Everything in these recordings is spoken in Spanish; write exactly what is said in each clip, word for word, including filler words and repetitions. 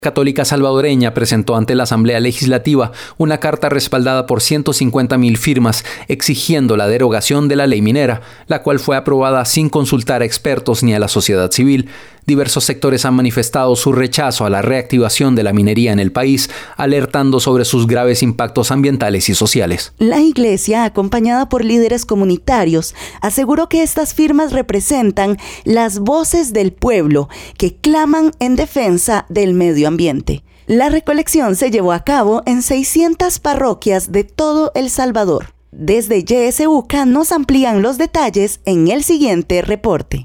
Católica Salvadoreña presentó ante la Asamblea Legislativa una carta respaldada por ciento cincuenta mil firmas exigiendo la derogación de la ley minera, la cual fue aprobada sin consultar a expertos ni a la sociedad civil. Diversos sectores han manifestado su rechazo a la reactivación de la minería en el país, alertando sobre sus graves impactos ambientales y sociales. La Iglesia, acompañada por líderes comunitarios, aseguró que estas firmas representan las voces del pueblo que claman en defensa del medio ambiente. La recolección se llevó a cabo en seiscientas parroquias de todo El Salvador. Desde Y S U C A nos amplían los detalles en el siguiente reporte.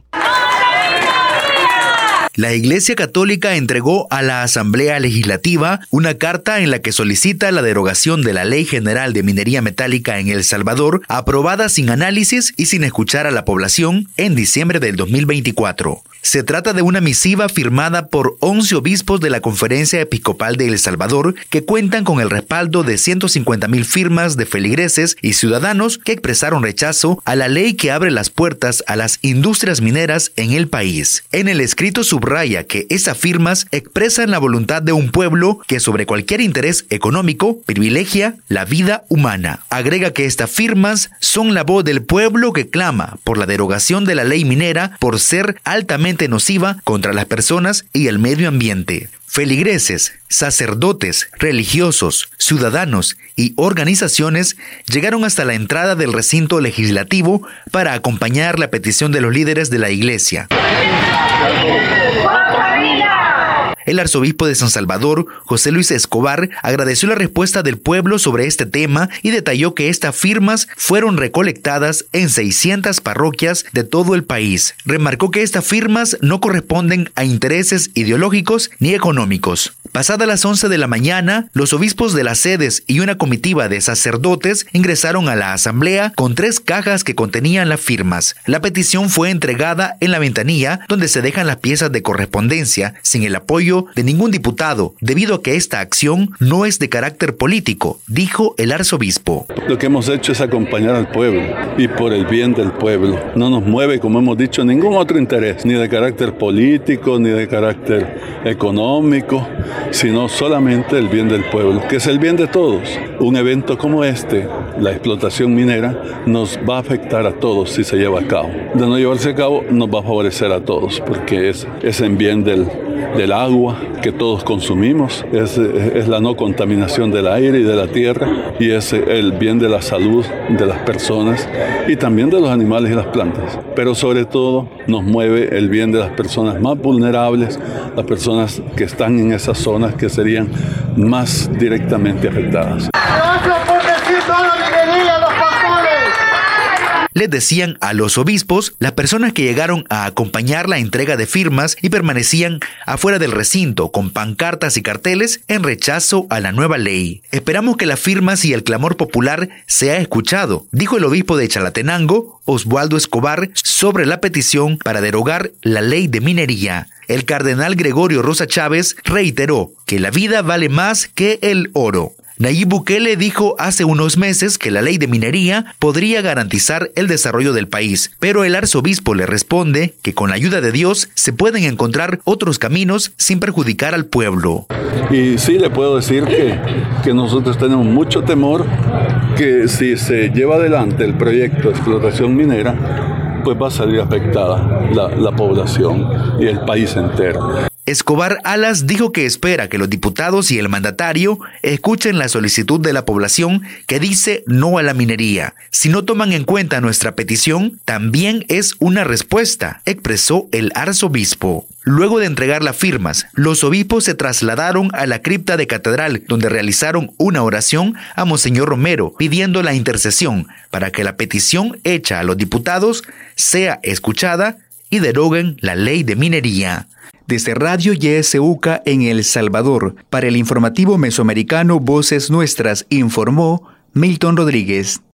La Iglesia Católica entregó a la Asamblea Legislativa una carta en la que solicita la derogación de la Ley General de Minería Metálica en El Salvador, aprobada sin análisis y sin escuchar a la población en diciembre del dos mil veinticuatro. Se trata de una misiva firmada por once obispos de la Conferencia Episcopal de El Salvador que cuentan con el respaldo de ciento cincuenta mil firmas de feligreses y ciudadanos que expresaron rechazo a la ley que abre las puertas a las industrias mineras en el país. En el escrito subraya que esas firmas expresan la voluntad de un pueblo que sobre cualquier interés económico privilegia la vida humana. Agrega que estas firmas son la voz del pueblo que clama por la derogación de la ley minera por ser altamente nociva contra las personas y el medio ambiente. Feligreses, sacerdotes, religiosos, ciudadanos y organizaciones llegaron hasta la entrada del recinto legislativo para acompañar la petición de los líderes de la Iglesia. El arzobispo de San Salvador, José Luis Escobar, agradeció la respuesta del pueblo sobre este tema y detalló que estas firmas fueron recolectadas en seiscientas parroquias de todo el país. Remarcó que estas firmas no corresponden a intereses ideológicos ni económicos. Pasadas las once de la mañana, los obispos de las sedes y una comitiva de sacerdotes ingresaron a la asamblea con tres cajas que contenían las firmas. La petición fue entregada en la ventanilla donde se dejan las piezas de correspondencia sin el apoyo de ningún diputado, debido a que esta acción no es de carácter político, dijo el arzobispo. Lo que hemos hecho es acompañar al pueblo y por el bien del pueblo. No nos mueve, como hemos dicho, ningún otro interés, ni de carácter político, ni de carácter económico, sino solamente el bien del pueblo, que es el bien de todos. Un evento como este, la explotación minera, nos va a afectar a todos si se lleva a cabo. De no llevarse a cabo, nos va a favorecer a todos, porque es, es en bien del, del agua que todos consumimos, es, es la no contaminación del aire y de la tierra, y es el bien de la salud de las personas y también de los animales y las plantas. Pero sobre todo nos mueve el bien de las personas más vulnerables, las personas que están en esas zonas que serían más directamente afectadas. Les decían a los obispos las personas que llegaron a acompañar la entrega de firmas y permanecían afuera del recinto con pancartas y carteles en rechazo a la nueva ley. Esperamos que las firmas y el clamor popular sea escuchado, dijo el obispo de Chalatenango, Oswaldo Escobar, sobre la petición para derogar la ley de minería. El cardenal Gregorio Rosa Chávez reiteró que la vida vale más que el oro. Nayib Bukele dijo hace unos meses que la ley de minería podría garantizar el desarrollo del país, pero el arzobispo le responde que con la ayuda de Dios se pueden encontrar otros caminos sin perjudicar al pueblo. Y sí le puedo decir que, que nosotros tenemos mucho temor que si se lleva adelante el proyecto de explotación minera, pues va a salir afectada la, la población y el país entero. Escobar Alas dijo que espera que los diputados y el mandatario escuchen la solicitud de la población que dice no a la minería. Si no toman en cuenta nuestra petición, también es una respuesta, expresó el arzobispo. Luego de entregar las firmas, los obispos se trasladaron a la cripta de catedral, donde realizaron una oración a Monseñor Romero, pidiendo la intercesión para que la petición hecha a los diputados sea escuchada y deroguen la ley de minería. Desde Radio Y S U C A en El Salvador, para el informativo mesoamericano Voces Nuestras, informó Milton Rodríguez.